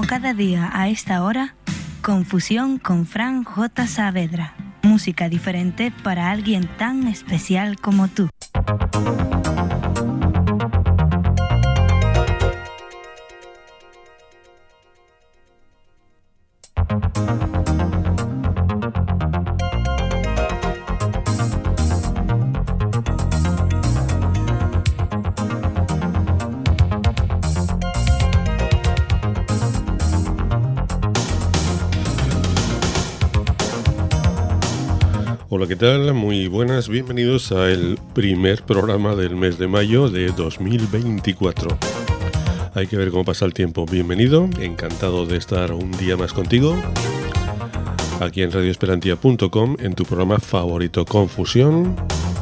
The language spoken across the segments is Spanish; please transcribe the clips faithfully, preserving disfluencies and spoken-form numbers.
cada día a esta hora, Confusión con Fran J. Saavedra. Música diferente para alguien tan especial como tú. Hola, ¿qué tal? Muy buenas, bienvenidos al primer programa del mes de mayo de dos mil veinticuatro. Hay que ver cómo pasa el tiempo. Bienvenido, encantado de estar un día más contigo, aquí en radio esperantia punto com, en tu programa favorito Confusión,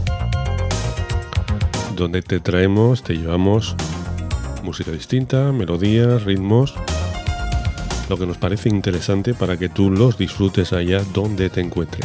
donde te traemos, te llevamos música distinta, melodías, ritmos, lo que nos parece interesante para que tú los disfrutes allá donde te encuentres.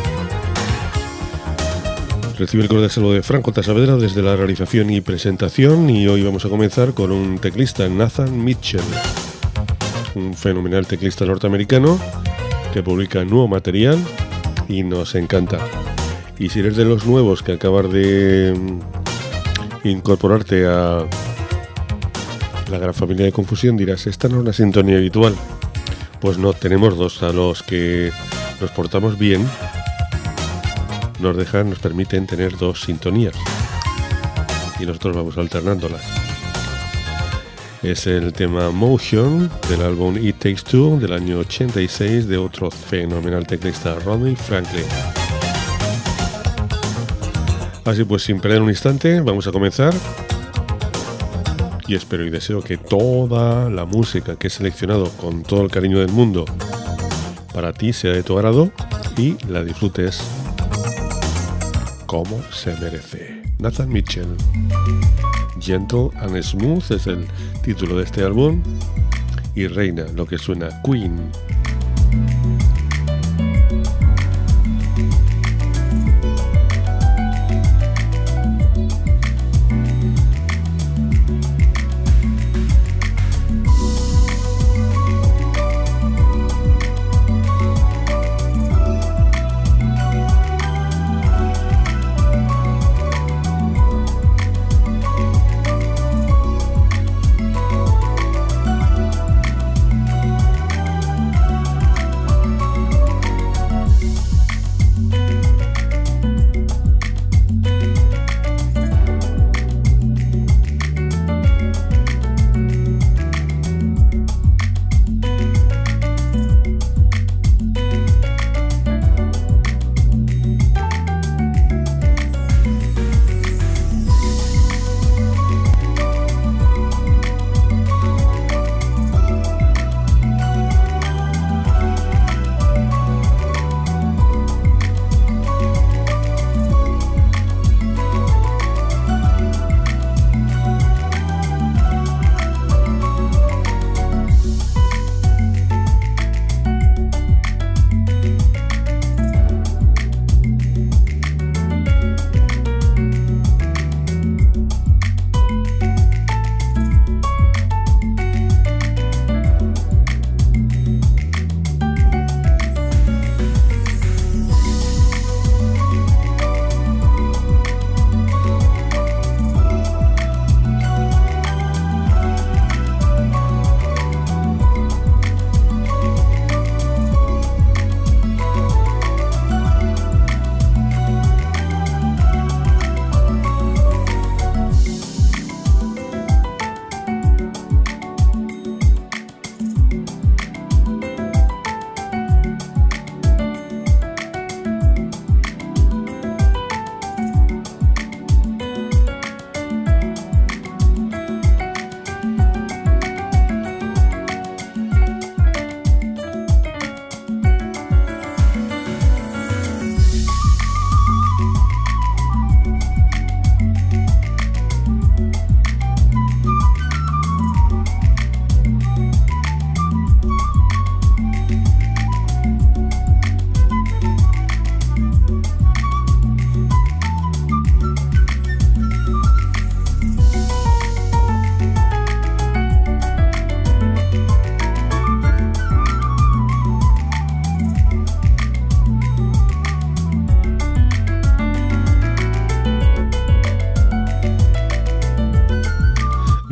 Recibe el cordial saludo de Fran J. Saavedra desde la realización y presentación, y hoy vamos a comenzar con un teclista, Nathan Mitchell, un fenomenal teclista norteamericano que publica nuevo material y nos encanta. Y si eres de los nuevos que acabas de incorporarte a la gran familia de Confusión, dirás, esta no es una sintonía habitual. Pues no, tenemos dos. A los que nos portamos bien nos dejan, nos permiten tener dos sintonías y nosotros vamos alternándolas. Es el tema Motion del álbum It Takes Two del año ochenta y seis de otro fenomenal teclista, Rodney Franklin. Así pues, sin perder un instante, vamos a comenzar, y espero y deseo que toda la música que he seleccionado con todo el cariño del mundo para ti sea de tu agrado y la disfrutes como se merece. Nathan Mitchell, Gentle and Smooth es el título de este álbum, y reina lo que suena Queen.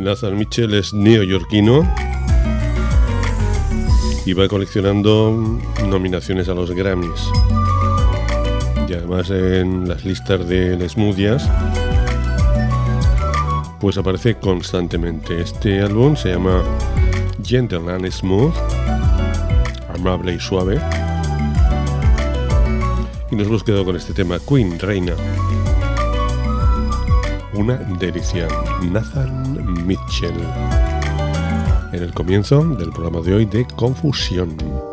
Nathan Mitchell es neoyorquino y va coleccionando nominaciones a los Grammys. Y además en las listas de Les Moodias pues aparece constantemente. Este álbum se llama Gentle and Smooth, amable y suave. Y nos hemos quedado con este tema, Queen, Reina. Una delicia. Nathan Mitchell. En el comienzo del programa de hoy de Confusión.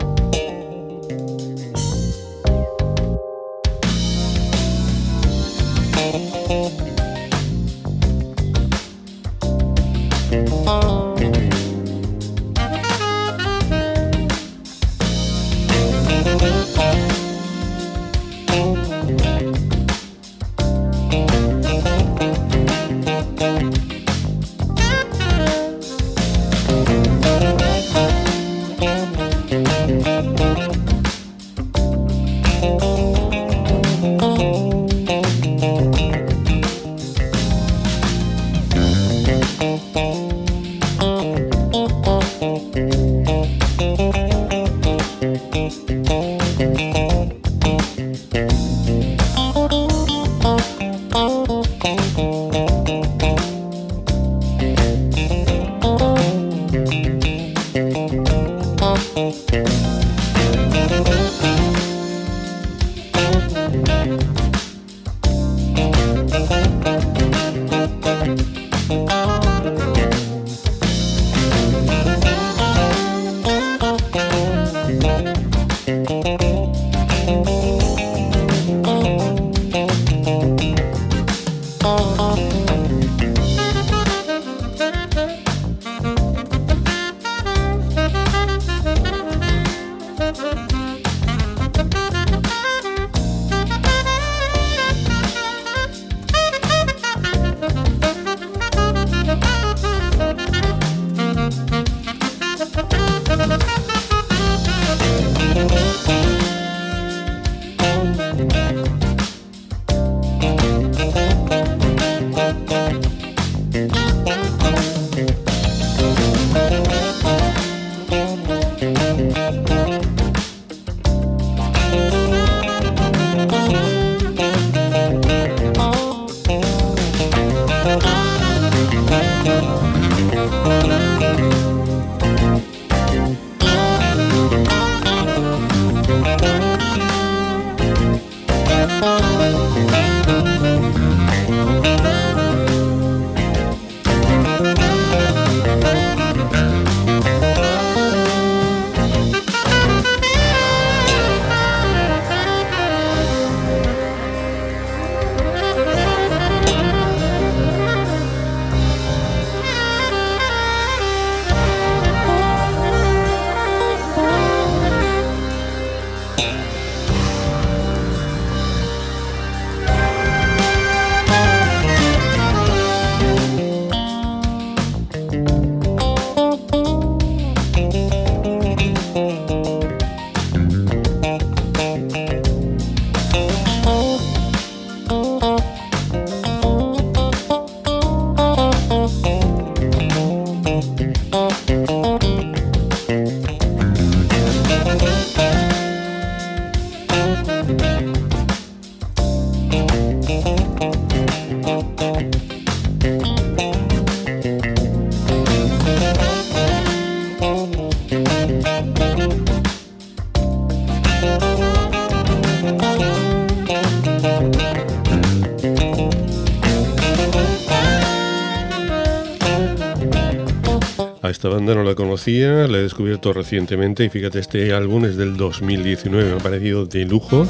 A esta banda no la conocía, la he descubierto recientemente y fíjate, este álbum es del dos mil diecinueve, me ha parecido de lujo.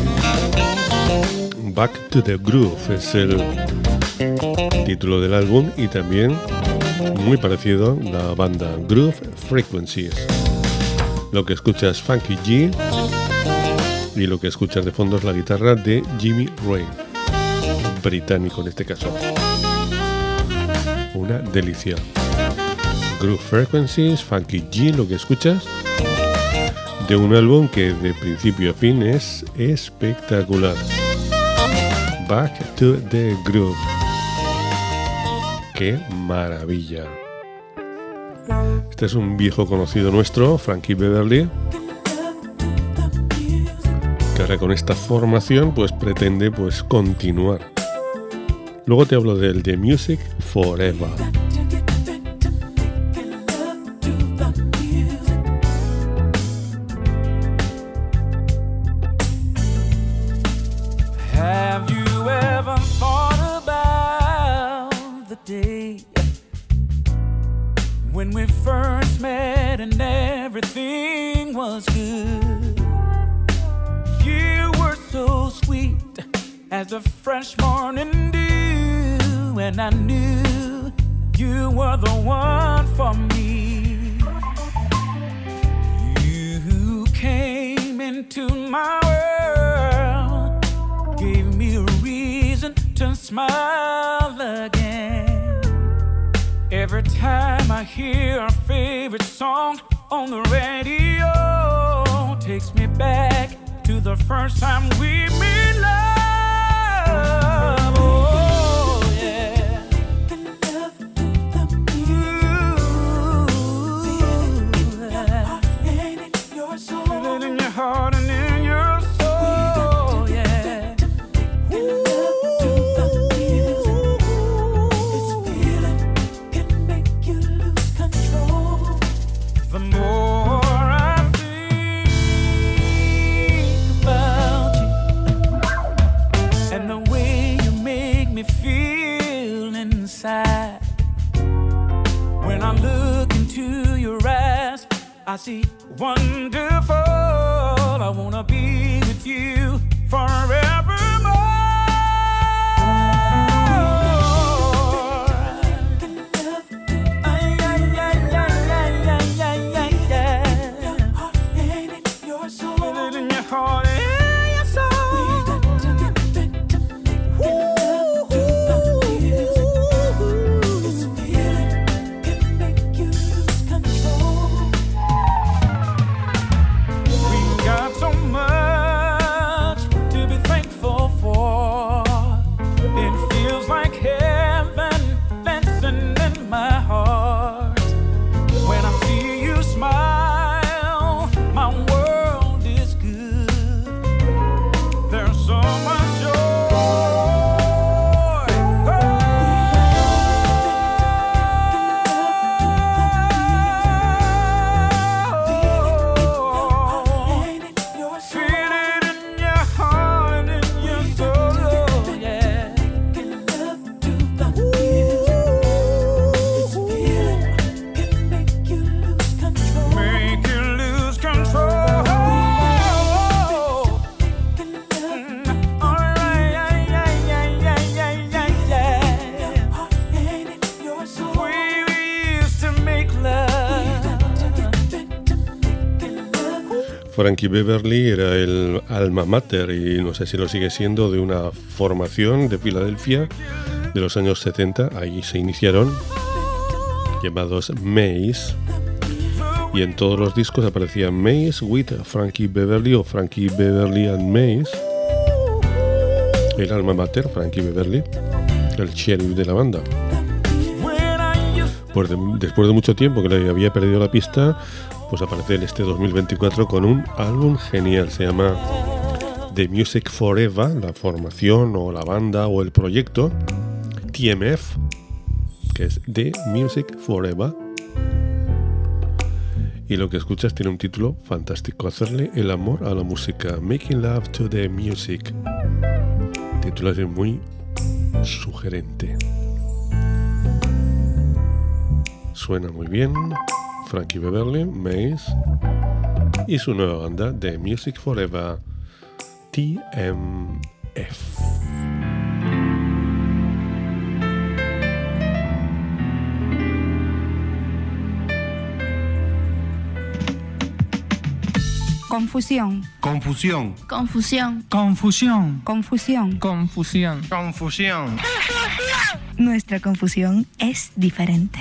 Back to the Groove es el título del álbum y también muy parecido la banda Groove Frequencies. Lo que escuchas Funky G y lo que escuchas de fondo es la guitarra de Jimmy Rain, británico en este caso. Una delicia. Groove Frequencies, Funky G, lo que escuchas, de un álbum que de principio a fin es espectacular. Back to the Groove. ¡Qué maravilla! Este es un viejo conocido nuestro, Frankie Beverly, que ahora con esta formación pues pretende pues continuar. Luego te hablo del The Music Forever. Have you ever thought about the day when we first met and everything was good? You were so sweet as a fresh morning dew, and I knew you were the one for me. You came into my world, gave me a reason to smile again. Every time I hear our favorite song on the radio, takes me back to the first time we made love. Oh yeah. Feel it in your heart and in your soul. Yeah. The more I think about you and the way you make me feel inside, when I look into your eyes, I see wonderful. I wanna be with you forevermore. Frankie Beverly era el alma mater, y no sé si lo sigue siendo, de una formación de Filadelfia de los años setenta. Ahí se iniciaron, llamados Maze, y en todos los discos aparecía Maze with Frankie Beverly o Frankie Beverly and Maze. El alma mater, Frankie Beverly, el sheriff de la banda. Pues de, después de mucho tiempo que le había perdido la pista, pues aparece en este dos mil veinticuatro con un álbum genial. Se llama The Music Forever, la formación o la banda o el proyecto T M F, que es The Music Forever. Y lo que escuchas tiene un título fantástico: Hacerle el amor a la música, Making Love to the Music. Título así muy sugerente. Suena muy bien. Frankie Beverly, Maze y su nueva banda The Music Forever, T M F. Confusión. Confusión. Confusión. Confusión. Confusión. Confusión. Confusión. Nuestra confusión es diferente.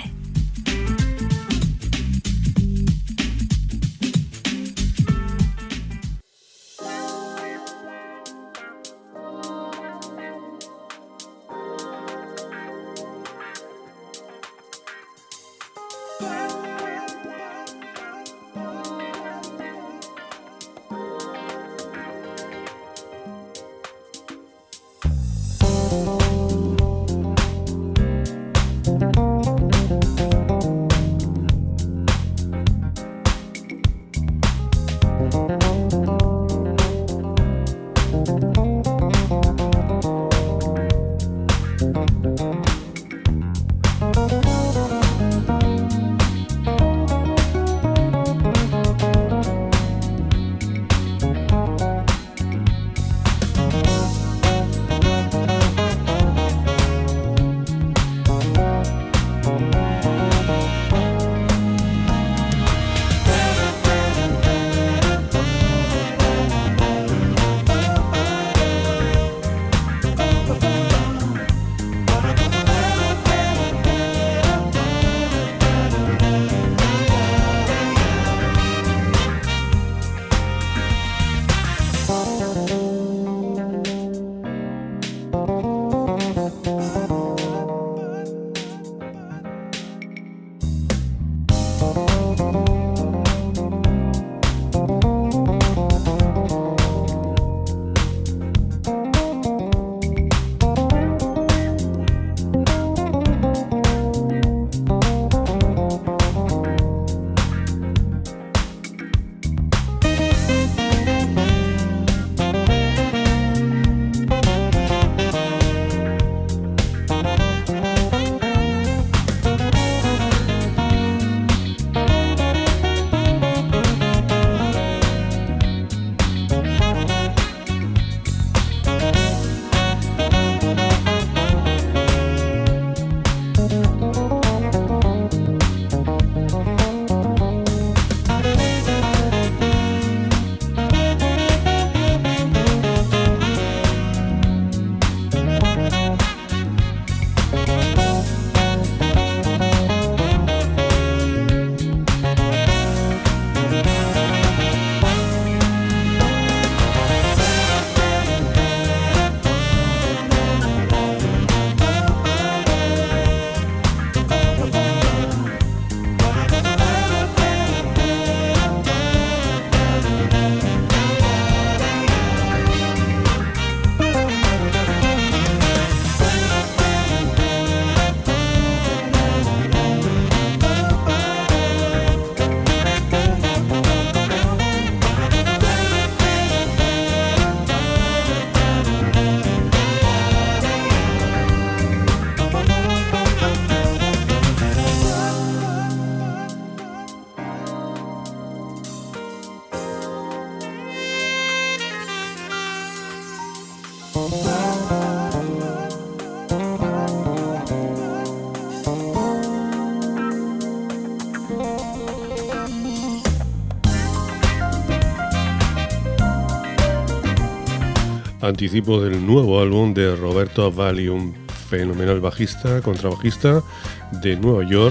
Anticipo del nuevo álbum de Roberto Valli, un fenomenal bajista, contrabajista de Nueva York,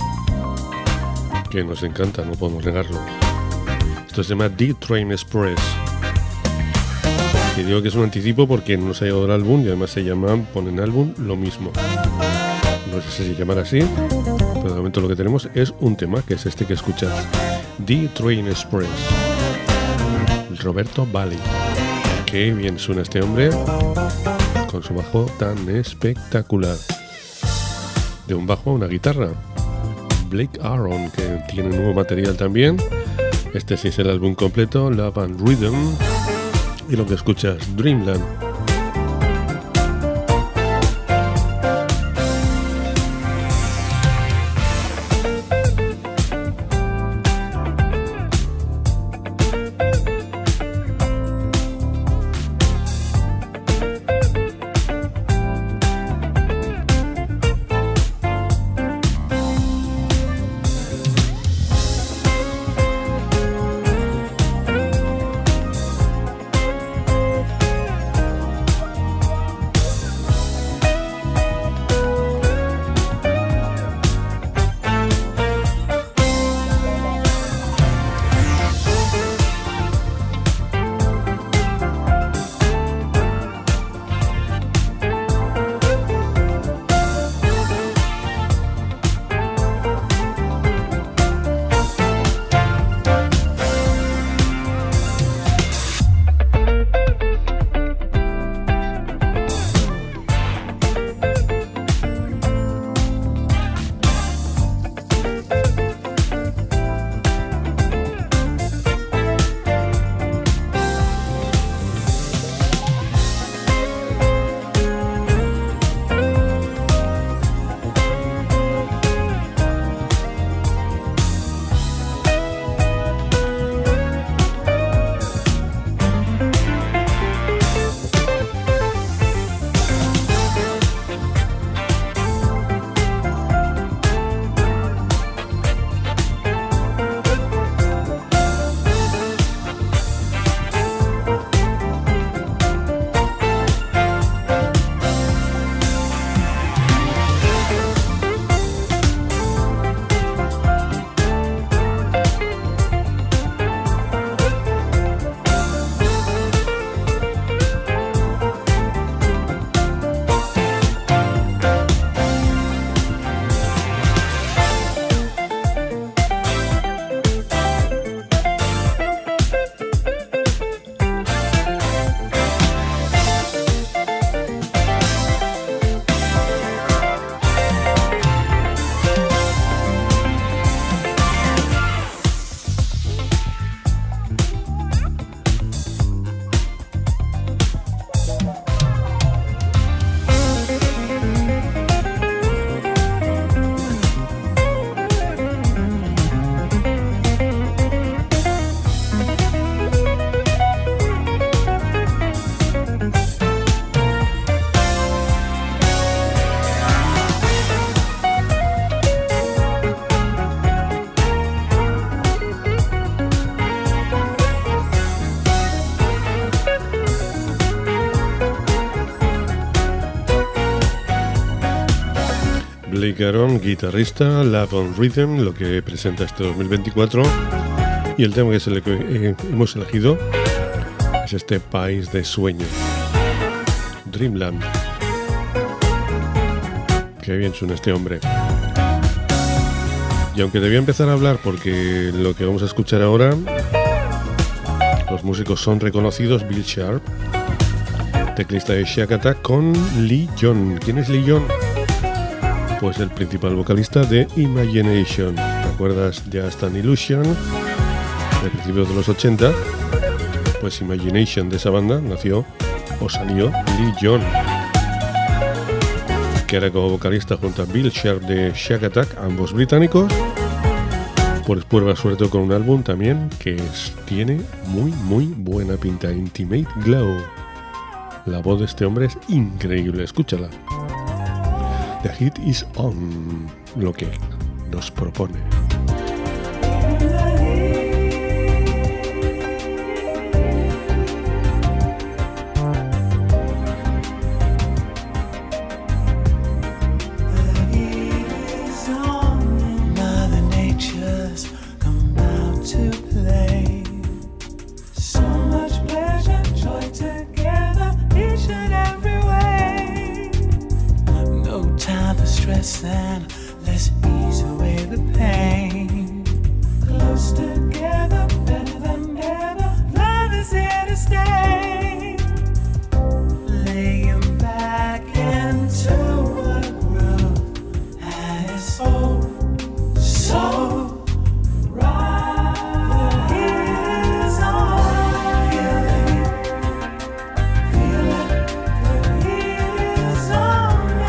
que nos encanta, no podemos negarlo. Esto se llama D-Train Express. Y digo que es un anticipo porque no se ha llegado el álbum y además se llaman, ponen álbum lo mismo. No sé si se llamará así, pero de momento lo que tenemos es un tema, que es este que escuchas, D-Train Express, Roberto Valli. Qué bien suena este hombre con su bajo tan espectacular. De un bajo a una guitarra. Blake Aaron, que tiene nuevo material también. Este sí es el álbum completo, Love and Rhythm. Y lo que escuchas, Dreamland. Blake Aaron, guitarrista, Love on Rhythm, lo que presenta este dos mil veinticuatro. Y el tema que, es el que eh, hemos elegido es este País de Sueños, Dreamland. Qué bien suena este hombre. Y aunque debía empezar a hablar porque lo que vamos a escuchar ahora, los músicos son reconocidos, Bill Sharp, teclista de Shack Attack, con Lee John. ¿Quién es Lee John? Pues el principal vocalista de Imagination. ¿Te acuerdas de Just an Illusion? De principios de los ochenta. Pues Imagination, de esa banda nació o salió Lee John, que era como vocalista junto a Bill Sharp de Shack Attack, ambos británicos. Pues prueba suerte con un álbum también que es, tiene muy muy buena pinta, Intimate Glow. La voz de este hombre es increíble, escúchala. The Heat is on, lo que nos propone. And let's ease away the pain. Close together, better than ever. Love is here to stay. Laying back into a groove, and it's so, so right. The heat is on. Feel it, feel it. The heat is on.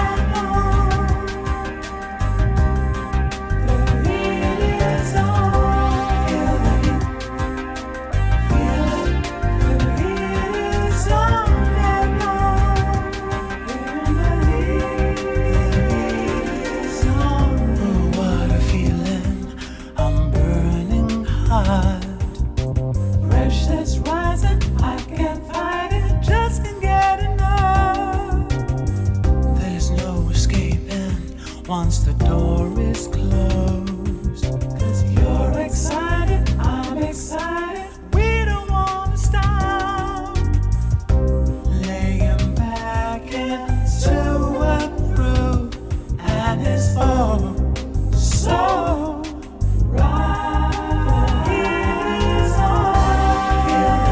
Once the door is closed, 'cause you're excited, I'm excited, we don't wanna stop. Laying back into a groove, and it's all so right. The heat is on.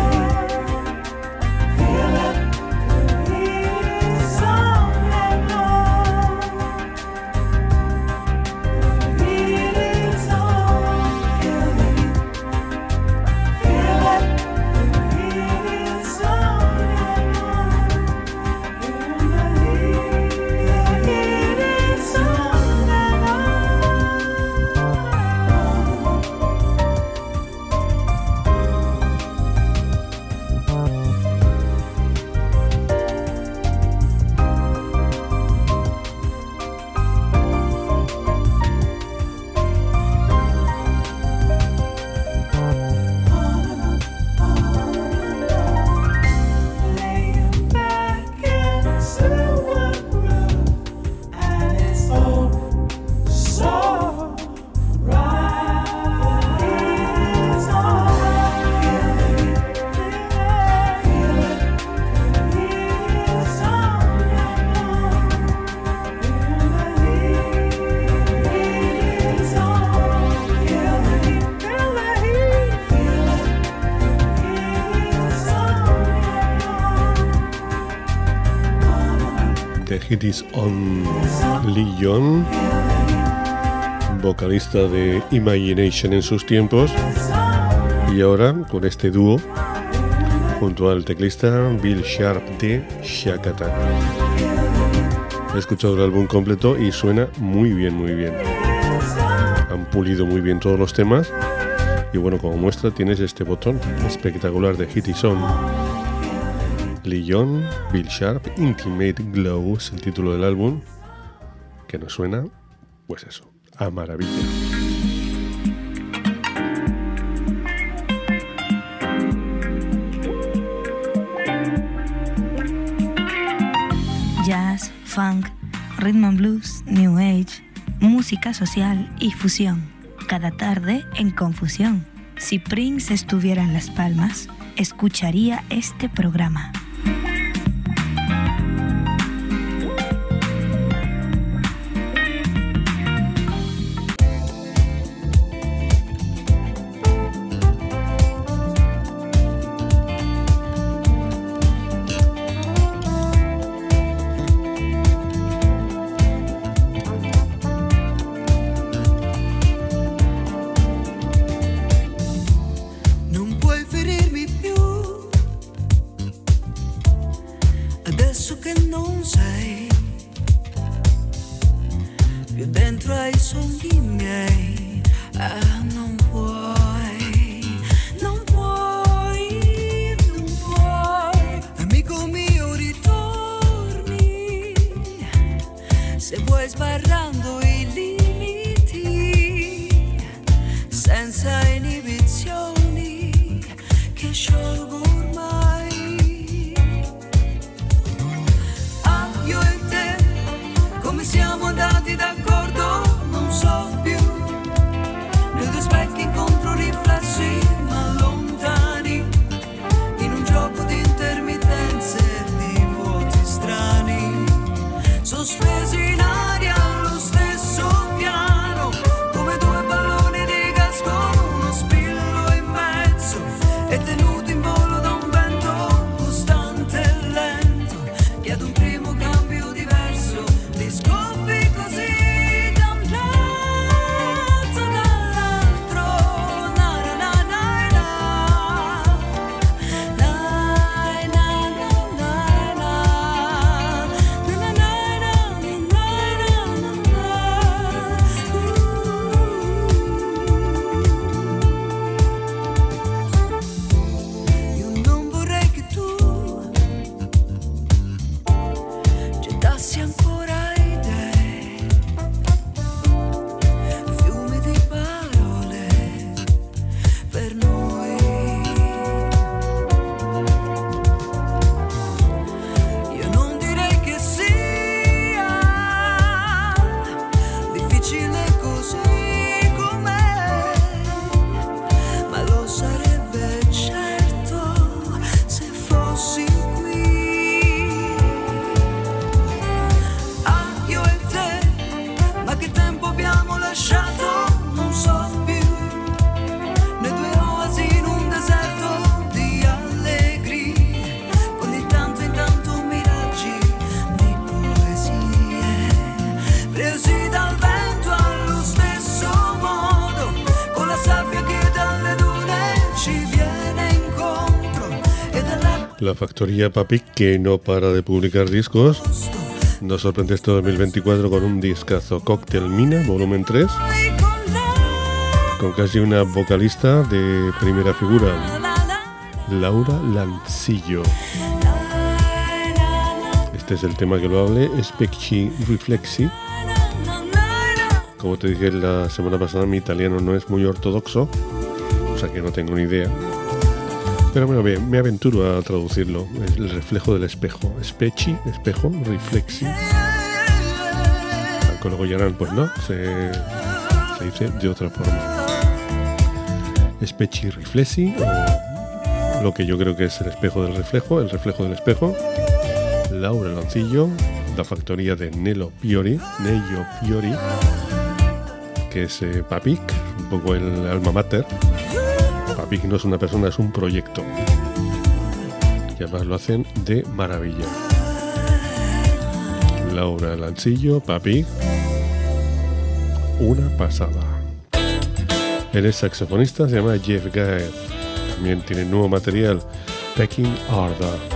Feel it, feel it. The heat is on and on. It is on. Lee John, vocalista de Imagination en sus tiempos, y ahora con este dúo junto al teclista Bill Sharp de Shack Attack. He escuchado el álbum completo y suena muy bien, muy bien. Han pulido muy bien todos los temas y bueno, como muestra tienes este botón espectacular de Hit is On. Lee John, Bill Sharp, Intimate Glow es el título del álbum, que nos suena, pues eso, a maravilla. Jazz, funk, rhythm and blues, new age, música social y fusión. Cada tarde en Confusión. Si Prince estuviera en Las Palmas, escucharía este programa. La factoría Papik, que no para de publicar discos, nos sorprende este dos mil veinticuatro con un discazo, Cocktail Mina, volumen tres, con casi una vocalista de primera figura, Laura Lancillo. Este es el tema que lo hable, Specchi Riflexi. Como te dije la semana pasada, mi italiano no es muy ortodoxo, o sea que no tengo ni idea. Pero bueno, bien, me aventuro a traducirlo. Es el reflejo del espejo. Specchi, espejo, Riflexi. Aunque luego ya pues no, se, se dice de otra forma. Specchi Riflexi, o lo que yo creo que es el espejo del reflejo, el reflejo del espejo. Laura Lancillo, la factoría de Nello Piori, Nello Piori, que es eh, Papik, un poco el alma mater. Papik no es una persona, es un proyecto. Y además lo hacen de maravilla. Laura Lancillo, Papik, una pasada. Él es saxofonista, se llama Jeff Gaez. También tiene nuevo material, Pecking Order.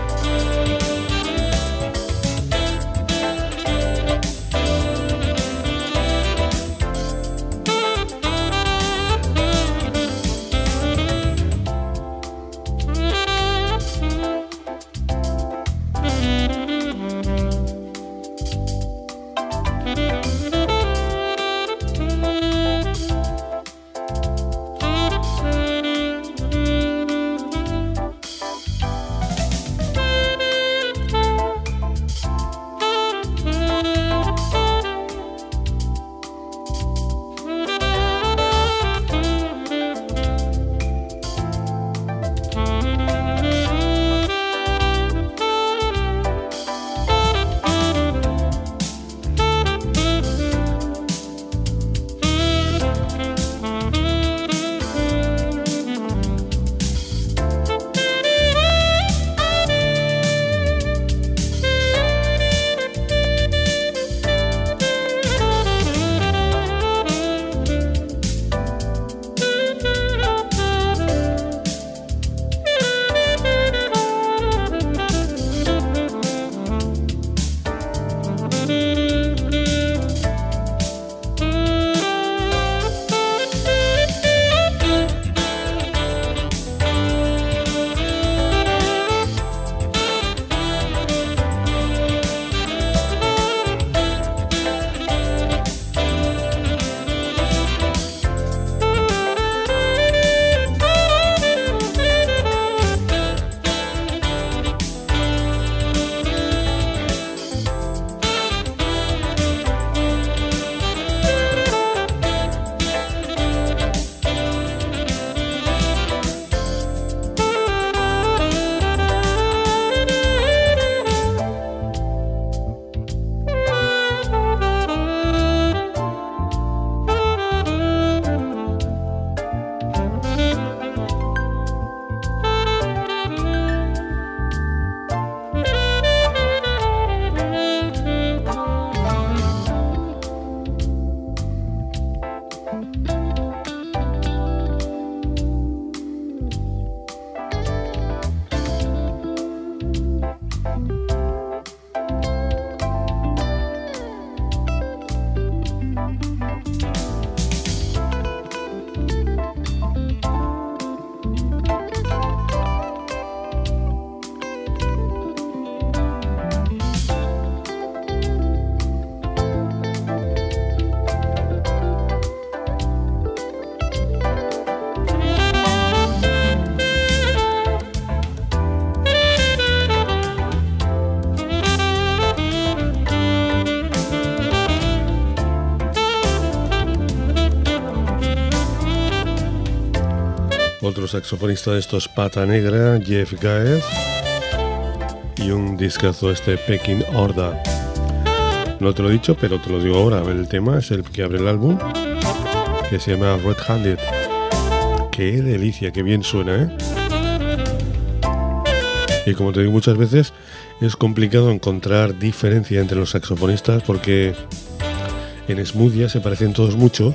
Otro saxofonista de estos pata negra, Jeff Gaez, y un discazo este Pecking Order. No te lo he dicho, pero te lo digo ahora. El tema es el que abre el álbum, que se llama Red Handed. Qué delicia, qué bien suena, ¿eh? Y como te digo muchas veces, es complicado encontrar diferencia entre los saxofonistas porque en Smoothia se parecen todos mucho,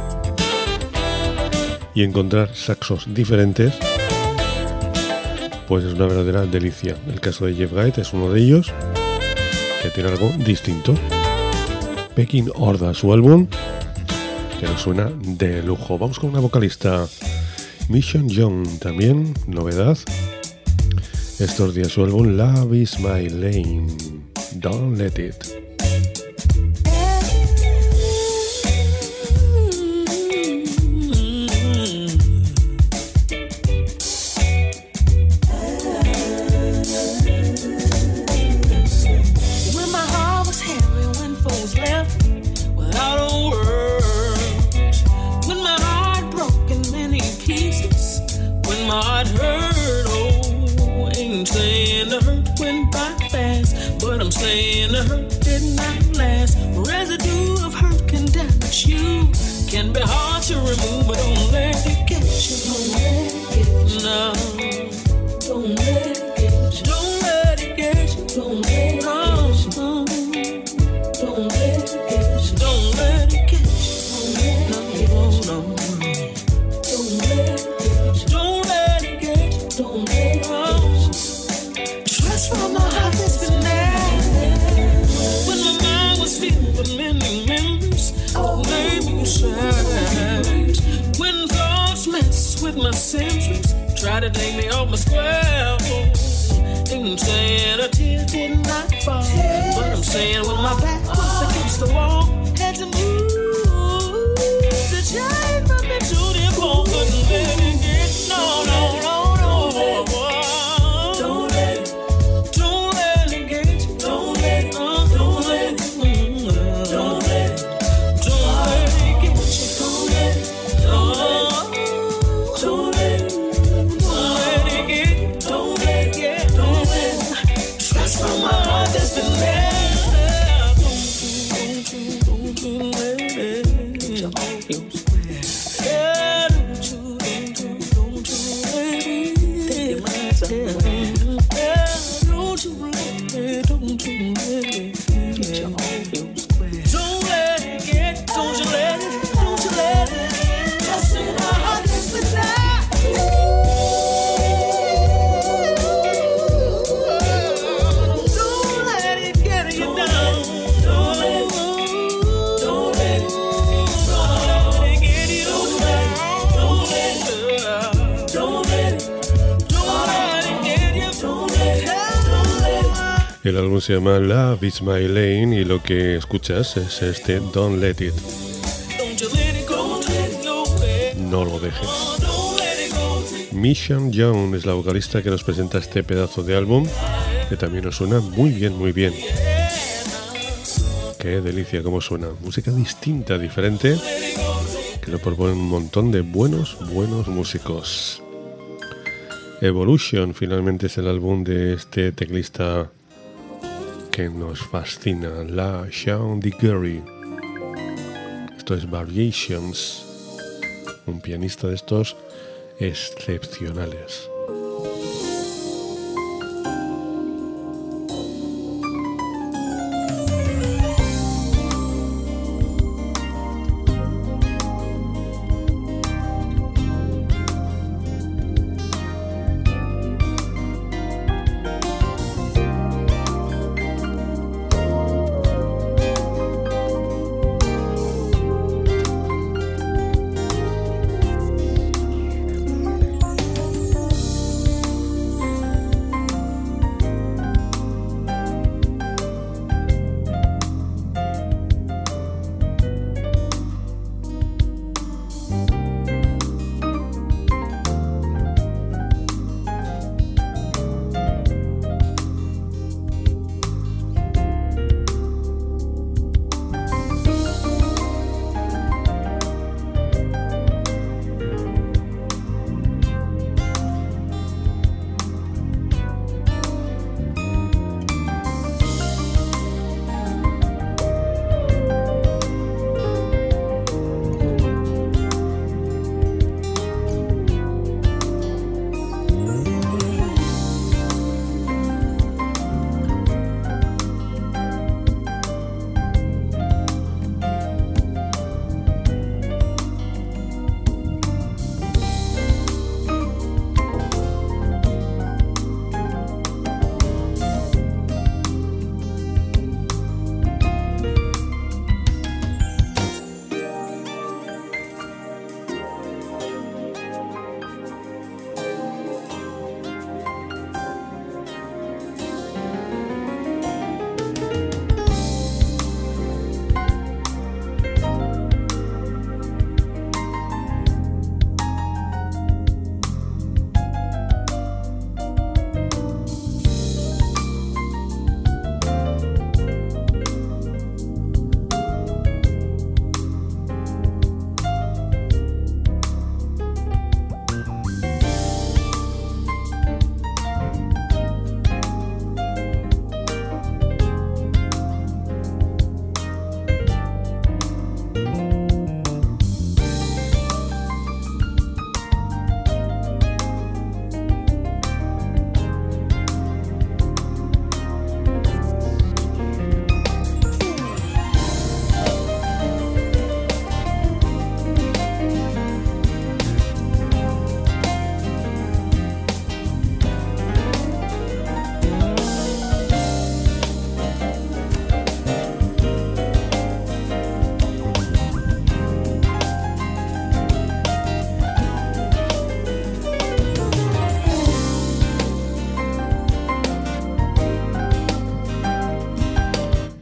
y encontrar saxos diferentes pues es una verdadera delicia. El caso de Jeff Gaez es uno de ellos, que tiene algo distinto. Pecking Order, su álbum, que nos suena de lujo. Vamos con una vocalista, Mission Young, también novedad estos días, su álbum Love Is My Lane, Don't Let It. El álbum se llama Love Is My Lane y lo que escuchas es este Don't Let It. No lo dejes. Mission Young es la vocalista que nos presenta este pedazo de álbum, que también nos suena muy bien, muy bien. Qué delicia cómo suena. Música distinta, diferente, que lo proponen un montón de buenos, buenos músicos. Evolution finalmente es el álbum de este teclista que nos fascina, la Sean DeGarry. Esto es Variations, un pianista de estos excepcionales.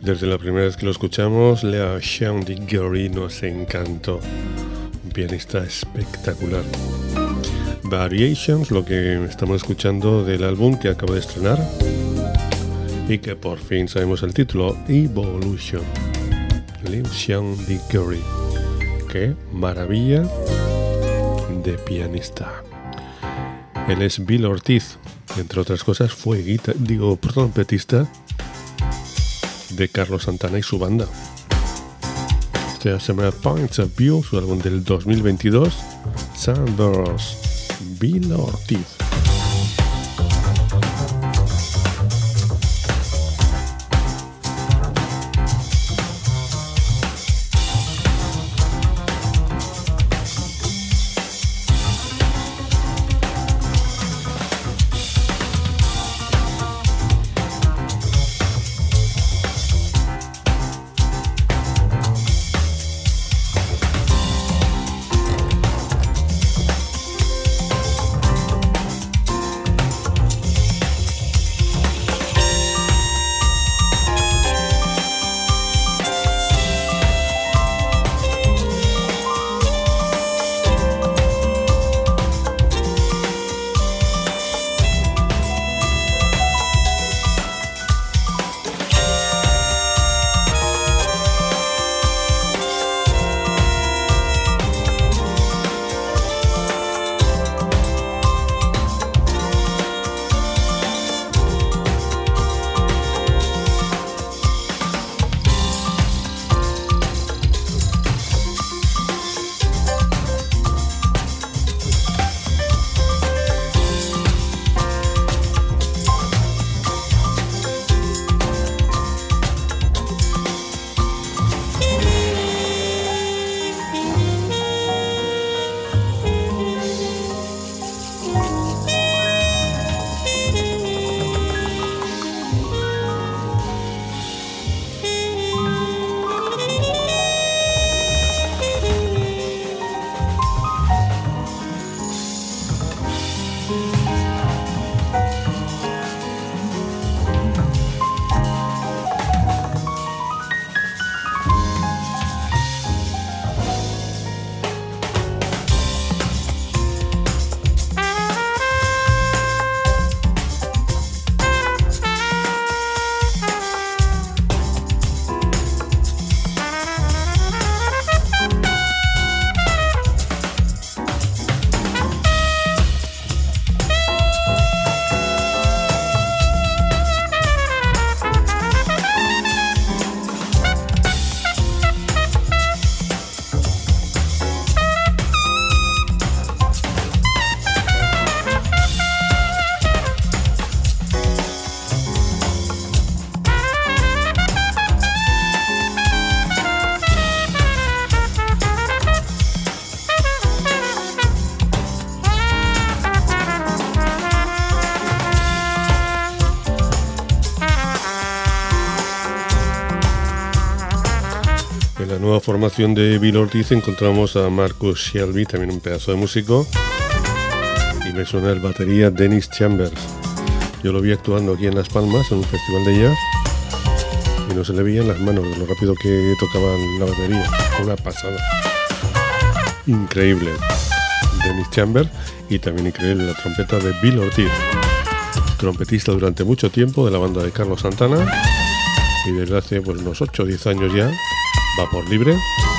Desde la primera vez que lo escuchamos, Lea Chandiguri nos encantó. Un pianista espectacular. Variations, lo que estamos escuchando del álbum que acabo de estrenar y que por fin sabemos el título, Evolution. Lea Chandiguri. Qué maravilla de pianista. Él es Bill Ortiz, entre otras cosas fue guita- digo, trompetista de Carlos Santana y su banda. Este se llama Points of View, su álbum del dos mil veintidós, Sunburst, Bill Ortiz. En la nueva formación de Bill Ortiz encontramos a Marcus Shelby, también un pedazo de músico, y me suena el batería Dennis Chambers. Yo lo vi actuando aquí en Las Palmas en un festival de jazz y no se le veían las manos de lo rápido que tocaba la batería. Una pasada. Increíble. Dennis Chambers, y también increíble la trompeta de Bill Ortiz, trompetista durante mucho tiempo de la banda de Carlos Santana, y desde hace pues, unos ocho o diez años ya va por libre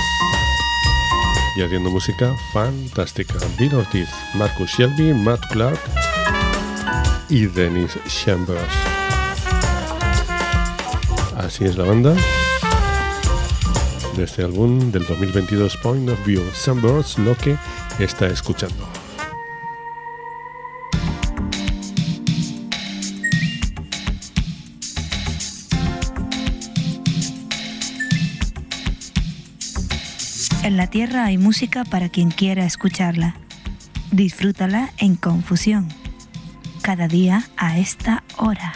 y haciendo música fantástica. Bill Ortiz, Marcus Shelby, Matt Clark y Dennis Chambers. Así es la banda de este álbum del dos mil veintidós, Point of View, Sunburst, lo que está escuchando. En la Tierra hay música para quien quiera escucharla. Disfrútala en Confusión. Cada día a esta hora.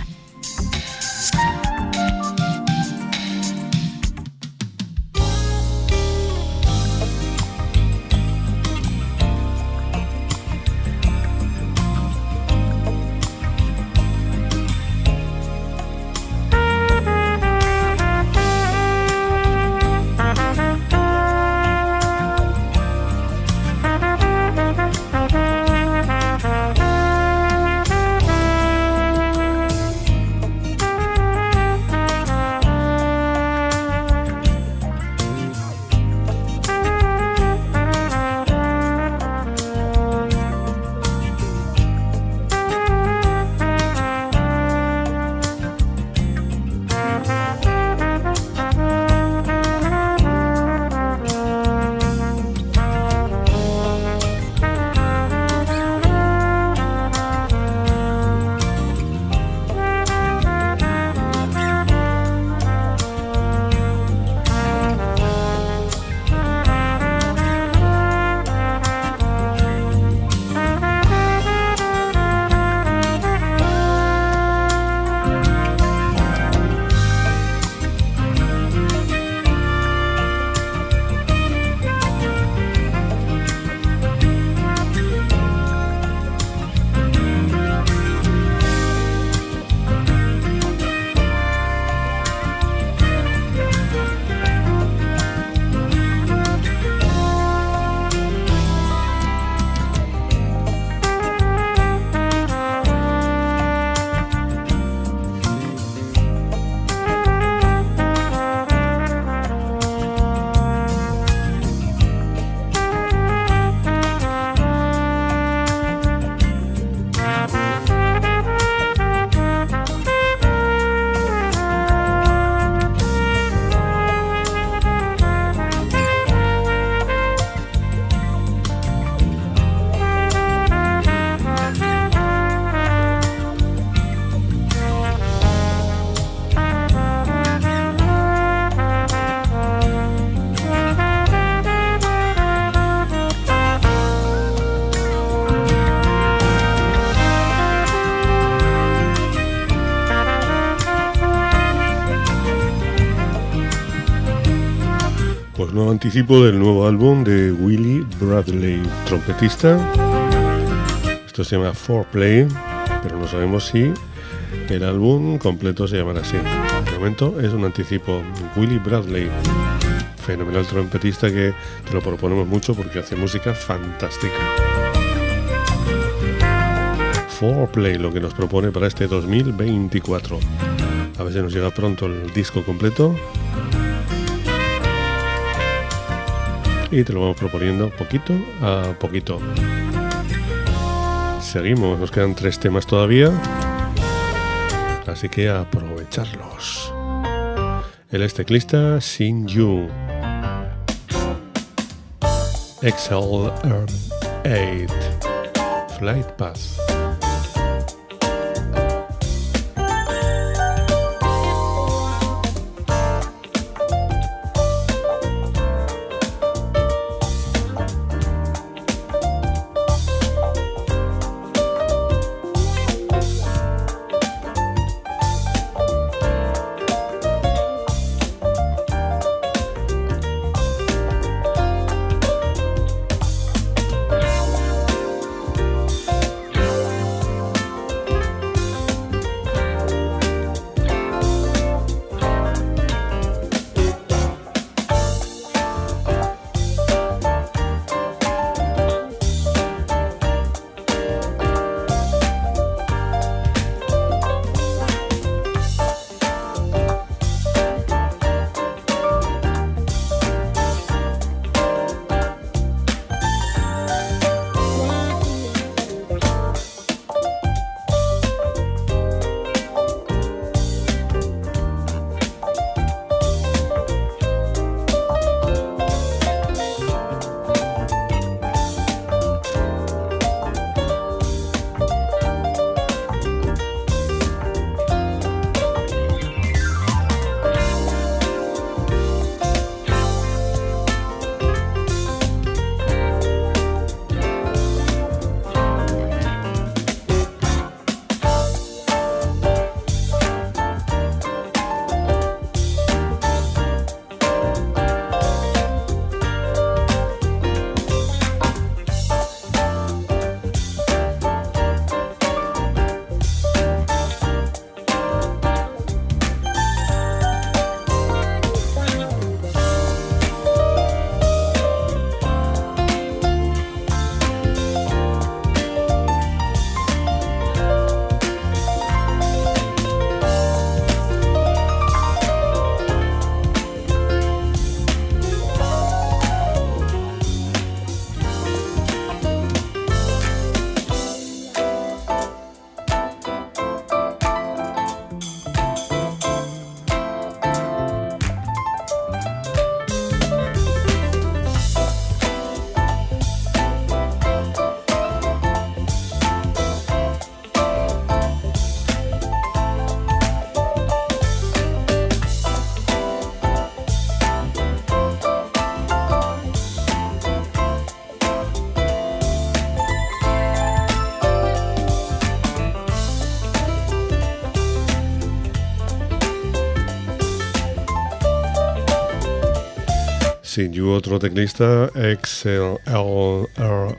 Pues nuevo anticipo del nuevo álbum de Willie Bradley, trompetista. Esto se llama Foreplay, pero no sabemos si el álbum completo se llamará así. De momento es un anticipo. Willie Bradley, fenomenal trompetista que te lo proponemos mucho porque hace música fantástica. Foreplay, lo que nos propone para este dos mil veinticuatro. A ver si nos llega pronto el disco completo. Y te lo vamos proponiendo poquito a poquito. Seguimos, nos quedan tres temas todavía, así que a aprovecharlos. Él es teclista Sin Yu, X L R ocho, Flight Path. Sin Yu, otro teclista, X L R ocho.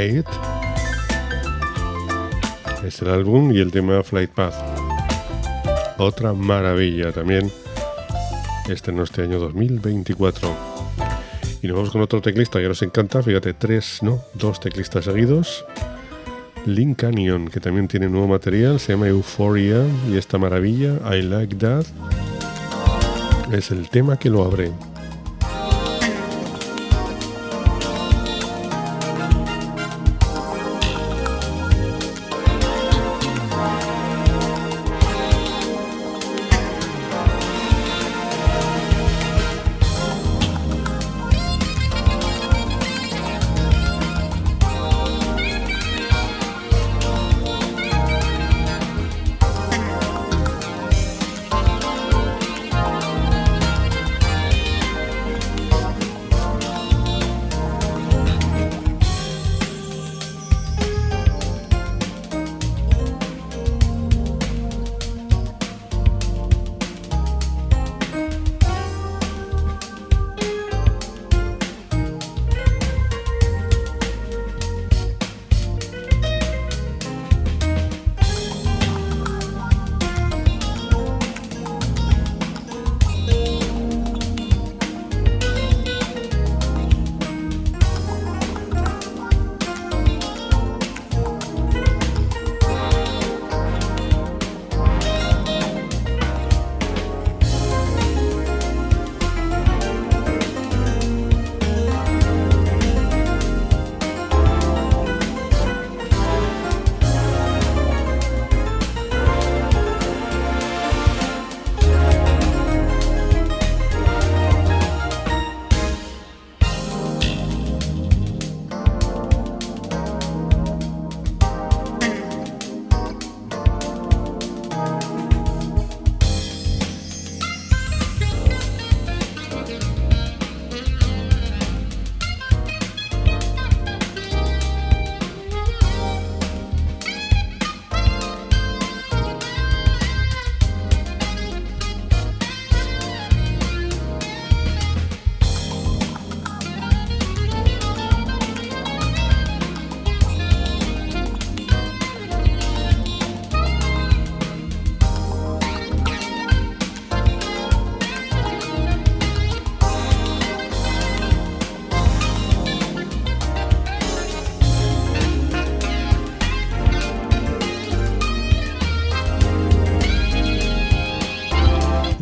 Es el álbum y el tema Flight Path. Otra maravilla también. Este en este año dos mil veinticuatro. Y nos vamos con otro teclista que nos encanta. Fíjate, tres, no, dos teclistas seguidos. Link Canyon, que también tiene nuevo material, se llama Euphoria. Y esta maravilla, I Like That, es el tema que lo abre.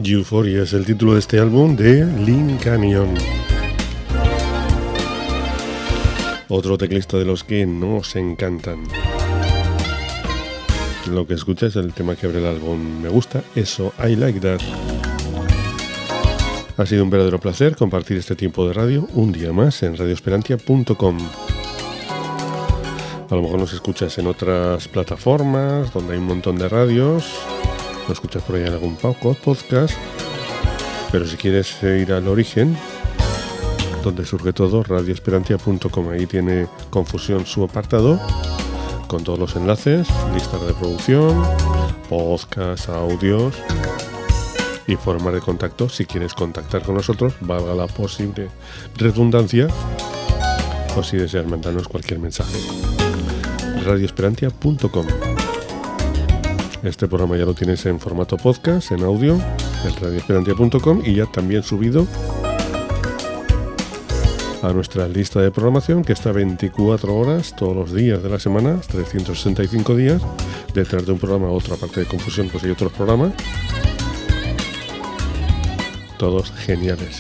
Euphoria es el título de este álbum de Lynn Canyon. Otro teclista de los que nos encantan. Lo que escuchas es el tema que abre el álbum. Me gusta eso, I like that. Ha sido un verdadero placer compartir este tiempo de radio un día más en radio esperantia punto com. A lo mejor nos escuchas en otras plataformas donde hay un montón de radios. Lo escuchas por ahí en algún podcast. Pero si quieres ir al origen, donde surge todo, radio esperantia punto com. Ahí tiene Confusión su apartado, con todos los enlaces, listas de reproducción, podcasts, audios y formas de contacto. Si quieres contactar con nosotros, valga la posible redundancia, o si deseas mandarnos cualquier mensaje. radio esperantia punto com. Este programa ya lo tienes en formato podcast, en audio, en radio esperantia punto com, y ya también subido a nuestra lista de programación, que está veinticuatro horas todos los días de la semana, trescientos sesenta y cinco días, detrás de un programa a otro. Aparte de Confusión, pues hay otros programas, todos geniales.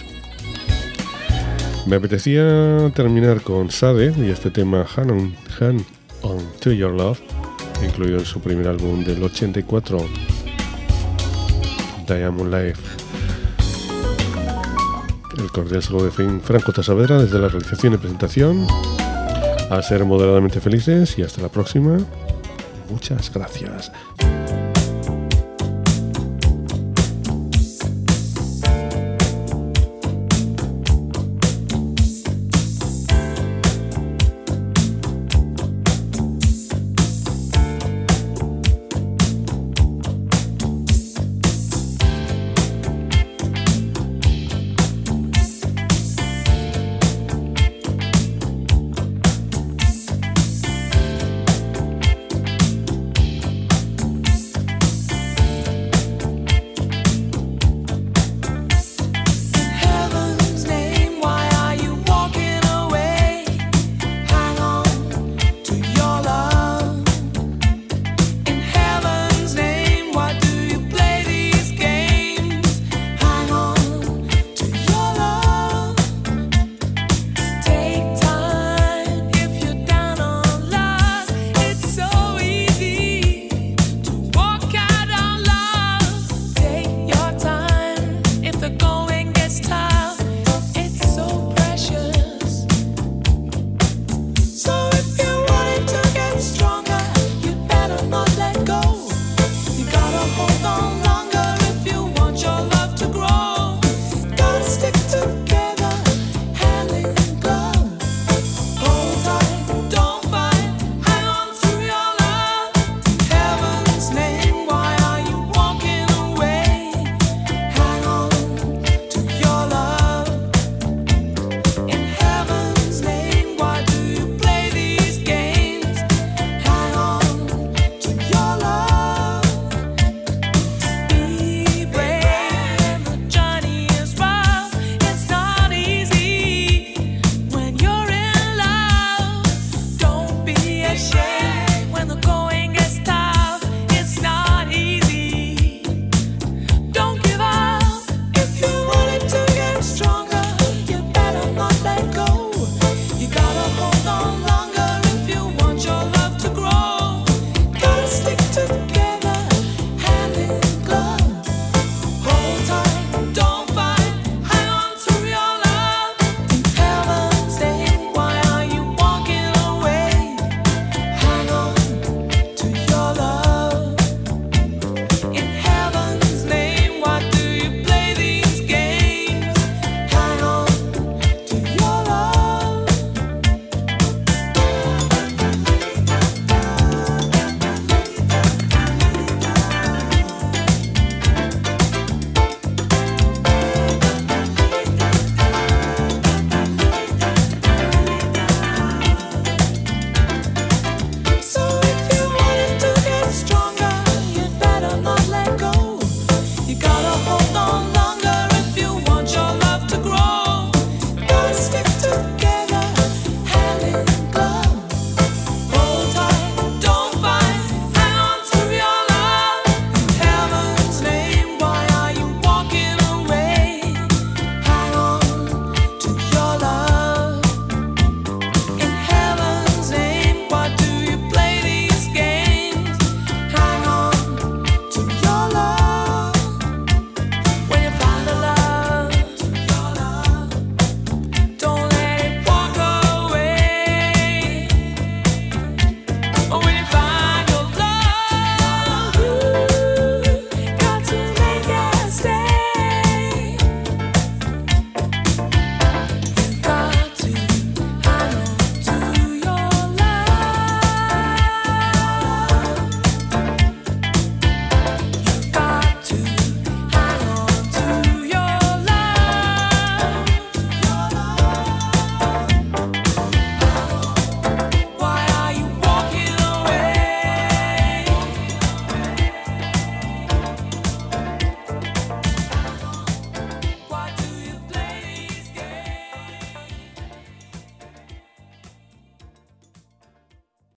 Me apetecía terminar con Sade y este tema Hand on, Hand on to Your Love, incluido en su primer álbum del ochenta y cuatro, Diamond Life. El cordial saludo de Franco Tassavera desde la realización y presentación. A ser moderadamente felices y hasta la próxima. Muchas gracias.